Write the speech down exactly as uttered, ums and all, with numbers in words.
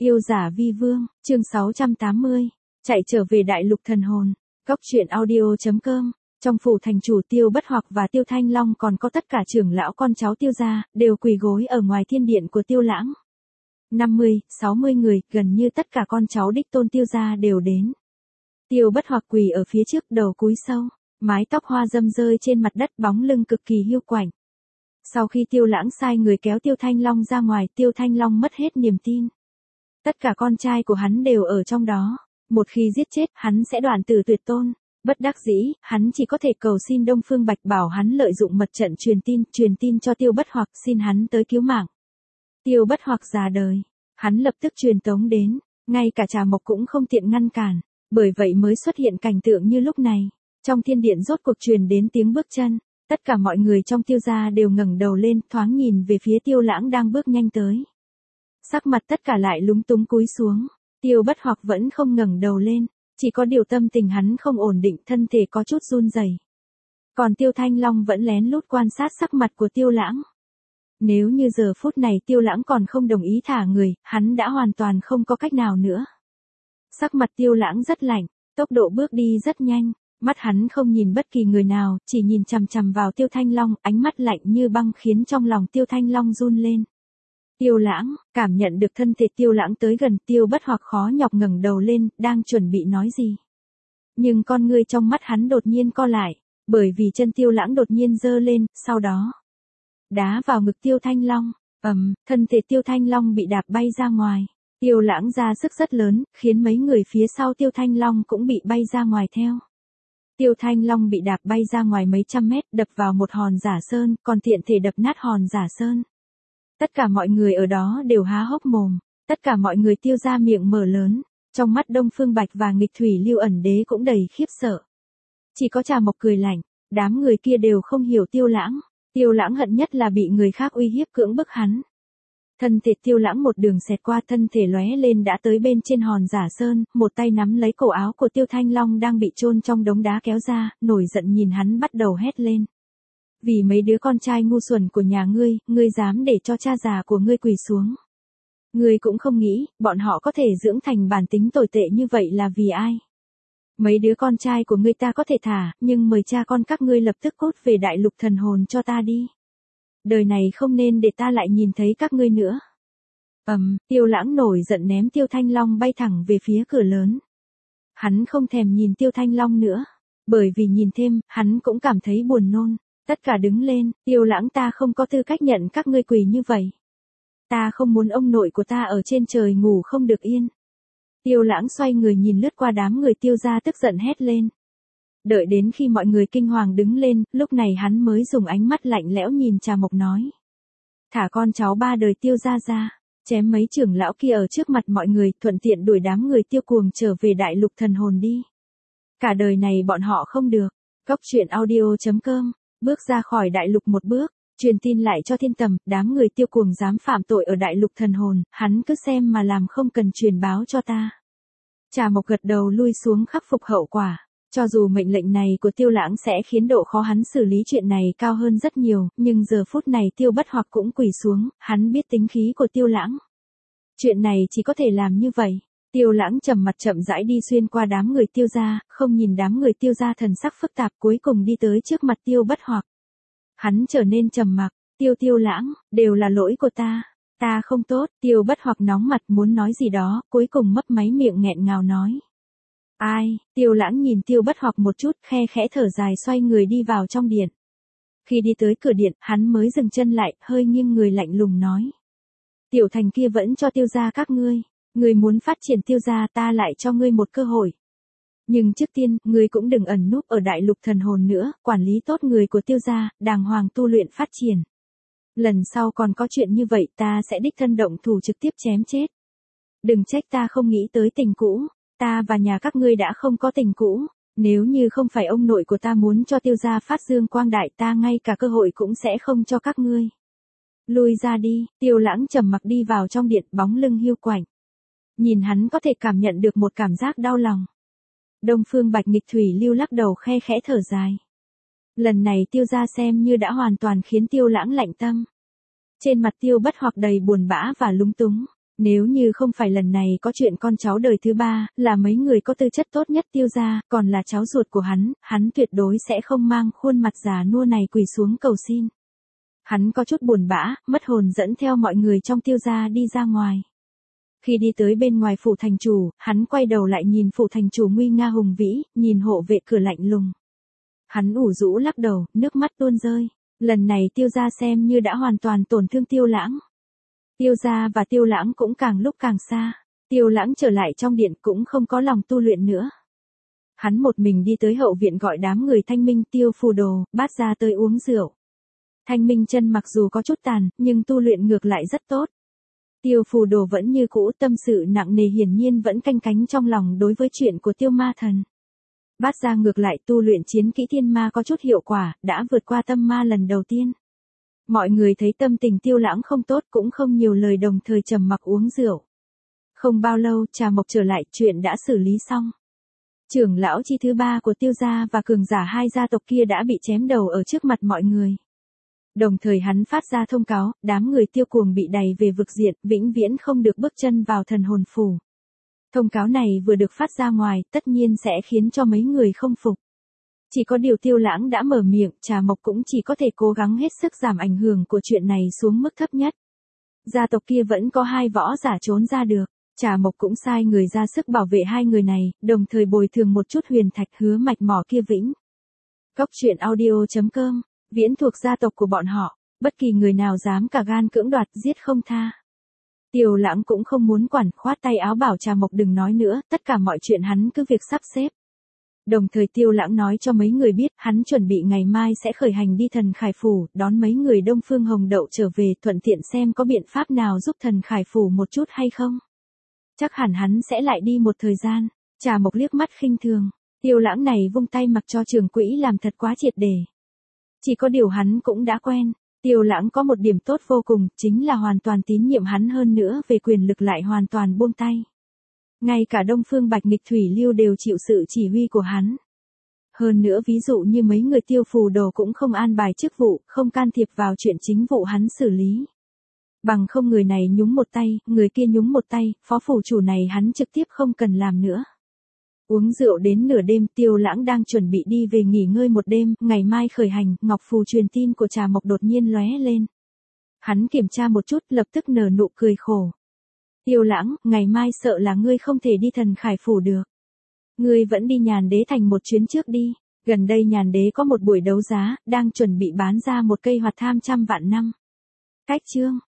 Yêu giả vi vương, chương sáu trăm tám mươi, chạy trở về đại lục thần hồn. Góc truyện audio chấm com. Trong phủ thành chủ Tiêu Bất Hoặc và Tiêu Thanh Long còn có tất cả trưởng lão con cháu Tiêu gia, đều quỳ gối ở ngoài thiên điện của Tiêu Lãng. năm mươi, sáu mươi người, gần như tất cả con cháu đích tôn Tiêu gia đều đến. Tiêu Bất Hoặc quỳ ở phía trước, đầu cúi sâu, mái tóc hoa râm rơi trên mặt đất, bóng lưng cực kỳ hiu quạnh. Sau khi Tiêu Lãng sai người kéo Tiêu Thanh Long ra ngoài, Tiêu Thanh Long mất hết niềm tin. Tất cả con trai của hắn đều ở trong đó. Một khi giết chết, hắn sẽ đoạn tử tuyệt tôn. Bất đắc dĩ, hắn chỉ có thể cầu xin Đông Phương Bạch bảo hắn lợi dụng mật trận truyền tin, truyền tin cho Tiêu Bất Hoặc, xin hắn tới cứu mạng. Tiêu Bất Hoặc già đời, hắn lập tức truyền tống đến, ngay cả Trà Mộc cũng không tiện ngăn cản, bởi vậy mới xuất hiện cảnh tượng như lúc này. Trong thiên điện rốt cuộc truyền đến tiếng bước chân, tất cả mọi người trong Tiêu gia đều ngẩng đầu lên, thoáng nhìn về phía Tiêu Lãng đang bước nhanh tới. Sắc mặt tất cả lại lúng túng cúi xuống, Tiêu Bất Hoặc vẫn không ngẩng đầu lên, chỉ có điều tâm tình hắn không ổn định, thân thể có chút run rẩy. Còn Tiêu Thanh Long vẫn lén lút quan sát sắc mặt của Tiêu Lãng. Nếu như giờ phút này Tiêu Lãng còn không đồng ý thả người, hắn đã hoàn toàn không có cách nào nữa. Sắc mặt Tiêu Lãng rất lạnh, tốc độ bước đi rất nhanh, mắt hắn không nhìn bất kỳ người nào, chỉ nhìn chằm chằm vào Tiêu Thanh Long, ánh mắt lạnh như băng khiến trong lòng Tiêu Thanh Long run lên. Tiêu Lãng, cảm nhận được thân thể Tiêu Lãng tới gần, Tiêu Bất Hoặc khó nhọc ngẩng đầu lên, đang chuẩn bị nói gì. Nhưng con ngươi trong mắt hắn đột nhiên co lại, bởi vì chân Tiêu Lãng đột nhiên giơ lên, sau đó đá vào ngực Tiêu Thanh Long, ầm, thân thể Tiêu Thanh Long bị đạp bay ra ngoài. Tiêu Lãng ra sức rất lớn, khiến mấy người phía sau Tiêu Thanh Long cũng bị bay ra ngoài theo. Tiêu Thanh Long bị đạp bay ra ngoài mấy trăm mét, đập vào một hòn giả sơn, còn tiện thể đập nát hòn giả sơn. Tất cả mọi người ở đó đều há hốc mồm, tất cả mọi người Tiêu gia miệng mở lớn, trong mắt Đông Phương Bạch và Nghịch Thủy Lưu Ẩn Đế cũng đầy khiếp sợ. Chỉ có Trà Mộc cười lạnh, đám người kia đều không hiểu Tiêu Lãng, Tiêu Lãng hận nhất là bị người khác uy hiếp cưỡng bức hắn. Thân thể Tiêu Lãng một đường xẹt qua, thân thể lóe lên đã tới bên trên hòn giả sơn, một tay nắm lấy cổ áo của Tiêu Thanh Long đang bị chôn trong đống đá kéo ra, nổi giận nhìn hắn bắt đầu hét lên. Vì mấy đứa con trai ngu xuẩn của nhà ngươi, ngươi dám để cho cha già của ngươi quỳ xuống. Ngươi cũng không nghĩ, bọn họ có thể dưỡng thành bản tính tồi tệ như vậy là vì ai. Mấy đứa con trai của ngươi ta có thể thả, nhưng mời cha con các ngươi lập tức cút về đại lục thần hồn cho ta đi. Đời này không nên để ta lại nhìn thấy các ngươi nữa. Ầm, um, Tiêu Lãng nổi giận ném Tiêu Thanh Long bay thẳng về phía cửa lớn. Hắn không thèm nhìn Tiêu Thanh Long nữa, bởi vì nhìn thêm, hắn cũng cảm thấy buồn nôn. Tất cả đứng lên, Tiêu Lãng, ta không có tư cách nhận các ngươi quỳ như vậy. Ta không muốn ông nội của ta ở trên trời ngủ không được yên. Tiêu Lãng xoay người nhìn lướt qua đám người Tiêu gia tức giận hét lên. Đợi đến khi mọi người kinh hoàng đứng lên, lúc này hắn mới dùng ánh mắt lạnh lẽo nhìn Trà Mộc nói. Thả con cháu ba đời Tiêu gia ra, chém mấy trưởng lão kia ở trước mặt mọi người, thuận tiện đuổi đám người Tiêu cuồng trở về đại lục thần hồn đi. Cả đời này bọn họ không được. Góc truyện audio chấm com. Bước ra khỏi đại lục một bước, truyền tin lại cho Thiên Tầm, đám người Tiêu cuồng dám phạm tội ở đại lục thần hồn, hắn cứ xem mà làm, không cần truyền báo cho ta. Trà Mộc gật đầu lui xuống khắc phục hậu quả, cho dù mệnh lệnh này của Tiêu Lãng sẽ khiến độ khó hắn xử lý chuyện này cao hơn rất nhiều, nhưng giờ phút này Tiêu Bất Hoặc cũng quỳ xuống, hắn biết tính khí của Tiêu Lãng. Chuyện này chỉ có thể làm như vậy. Tiêu Lãng trầm mặt chậm rãi đi xuyên qua đám người Tiêu gia, không nhìn đám người Tiêu gia thần sắc phức tạp, cuối cùng đi tới trước mặt Tiêu Bất Hoặc. Hắn trở nên trầm mặc, Tiêu Tiêu Lãng, đều là lỗi của ta, ta không tốt. Tiêu Bất Hoặc nóng mặt muốn nói gì đó, cuối cùng mấp máy miệng nghẹn ngào nói. Ai? Tiêu Lãng nhìn Tiêu Bất Hoặc một chút, khe khẽ thở dài xoay người đi vào trong điện. Khi đi tới cửa điện, hắn mới dừng chân lại, hơi nghiêng người lạnh lùng nói. Tiểu Thành kia vẫn cho Tiêu gia các ngươi. Ngươi muốn phát triển Tiêu gia, ta lại cho ngươi một cơ hội. Nhưng trước tiên, ngươi cũng đừng ẩn núp ở đại lục thần hồn nữa, quản lý tốt người của Tiêu gia, đàng hoàng tu luyện phát triển. Lần sau còn có chuyện như vậy, ta sẽ đích thân động thủ trực tiếp chém chết. Đừng trách ta không nghĩ tới tình cũ, ta và nhà các ngươi đã không có tình cũ, nếu như không phải ông nội của ta muốn cho Tiêu gia phát dương quang đại, ta ngay cả cơ hội cũng sẽ không cho các ngươi. Lui ra đi. Tiêu Lãng trầm mặc đi vào trong điện, bóng lưng hiu quạnh. Nhìn hắn có thể cảm nhận được một cảm giác đau lòng. Đông Phương Bạch Nghịch Thủy Lưu lắc đầu khe khẽ thở dài. Lần này Tiêu gia xem như đã hoàn toàn khiến Tiêu Lãng lạnh tâm. Trên mặt Tiêu Bất Hoặc đầy buồn bã và lúng túng. Nếu như không phải lần này có chuyện con cháu đời thứ ba, là mấy người có tư chất tốt nhất Tiêu gia, còn là cháu ruột của hắn, hắn tuyệt đối sẽ không mang khuôn mặt già nua này quỳ xuống cầu xin. Hắn có chút buồn bã, mất hồn dẫn theo mọi người trong Tiêu gia đi ra ngoài. Khi đi tới bên ngoài phủ thành chủ, hắn quay đầu lại nhìn phủ thành chủ nguy nga hùng vĩ, nhìn hộ vệ cửa lạnh lùng. Hắn ủ rũ lắc đầu, nước mắt tuôn rơi. Lần này Tiêu gia xem như đã hoàn toàn tổn thương Tiêu Lãng. Tiêu gia và Tiêu Lãng cũng càng lúc càng xa. Tiêu Lãng trở lại trong điện cũng không có lòng tu luyện nữa. Hắn một mình đi tới hậu viện gọi đám người Thanh Minh, Tiêu Phù Đồ, Bát Gia tới uống rượu. Thanh Minh chân mặc dù có chút tàn, nhưng tu luyện ngược lại rất tốt. Tiêu Phù Đồ vẫn như cũ, tâm sự nặng nề, hiển nhiên vẫn canh cánh trong lòng đối với chuyện của Tiêu Ma Thần. Bát Gia ngược lại tu luyện chiến kỹ thiên ma có chút hiệu quả, đã vượt qua tâm ma lần đầu tiên. Mọi người thấy tâm tình Tiêu Lãng không tốt cũng không nhiều lời, đồng thời trầm mặc uống rượu. Không bao lâu Trà Mộc trở lại, chuyện đã xử lý xong. Trưởng lão chi thứ ba của Tiêu gia và cường giả hai gia tộc kia đã bị chém đầu ở trước mặt mọi người. Đồng thời hắn phát ra thông cáo, đám người Tiêu Cuồng bị đày về vực diện, vĩnh viễn không được bước chân vào thần hồn phủ. Thông cáo này vừa được phát ra ngoài, tất nhiên sẽ khiến cho mấy người không phục. Chỉ có điều Tiêu Lãng đã mở miệng, Trà Mộc cũng chỉ có thể cố gắng hết sức giảm ảnh hưởng của chuyện này xuống mức thấp nhất. Gia tộc kia vẫn có hai võ giả trốn ra được, Trà Mộc cũng sai người ra sức bảo vệ hai người này, đồng thời bồi thường một chút huyền thạch hứa mạch mỏ kia vĩnh. Góc truyện audio chấm com, Viễn thuộc gia tộc của bọn họ, bất kỳ người nào dám cả gan cưỡng đoạt giết không tha. Tiêu Lãng cũng không muốn quản, khoát tay áo bảo Trà Mộc đừng nói nữa, tất cả mọi chuyện hắn cứ việc sắp xếp. Đồng thời Tiêu Lãng nói cho mấy người biết, hắn chuẩn bị ngày mai sẽ khởi hành đi Thần Khải Phủ, đón mấy người Đông Phương Hồng Đậu trở về, thuận tiện xem có biện pháp nào giúp Thần Khải Phủ một chút hay không. Chắc hẳn hắn sẽ lại đi một thời gian. Trà Mộc liếc mắt khinh thường, Tiêu Lãng này vung tay mặc cho Trường Quỹ làm thật quá triệt để. Chỉ có điều hắn cũng đã quen. Tiêu Lãng có một điểm tốt vô cùng, chính là hoàn toàn tín nhiệm hắn, hơn nữa về quyền lực lại hoàn toàn buông tay. Ngay cả Đông Phương Bạch Nghịch Thủy Lưu đều chịu sự chỉ huy của hắn. Hơn nữa ví dụ như mấy người Tiêu Phù Đồ cũng không an bài chức vụ, không can thiệp vào chuyện chính vụ hắn xử lý. Bằng không người này nhúng một tay, người kia nhúng một tay, phó phủ chủ này hắn trực tiếp không cần làm nữa. Uống rượu đến nửa đêm, Tiêu Lãng đang chuẩn bị đi về nghỉ ngơi một đêm, ngày mai khởi hành, ngọc phù truyền tin của Trà Mộc đột nhiên lóe lên. Hắn kiểm tra một chút, lập tức nở nụ cười khổ. Tiêu Lãng, ngày mai sợ là ngươi không thể đi Thần Khải Phủ được. Ngươi vẫn đi Nhàn Đế Thành một chuyến trước đi, gần đây Nhàn Đế có một buổi đấu giá, đang chuẩn bị bán ra một cây hoạt tham trăm vạn năm. Cách chương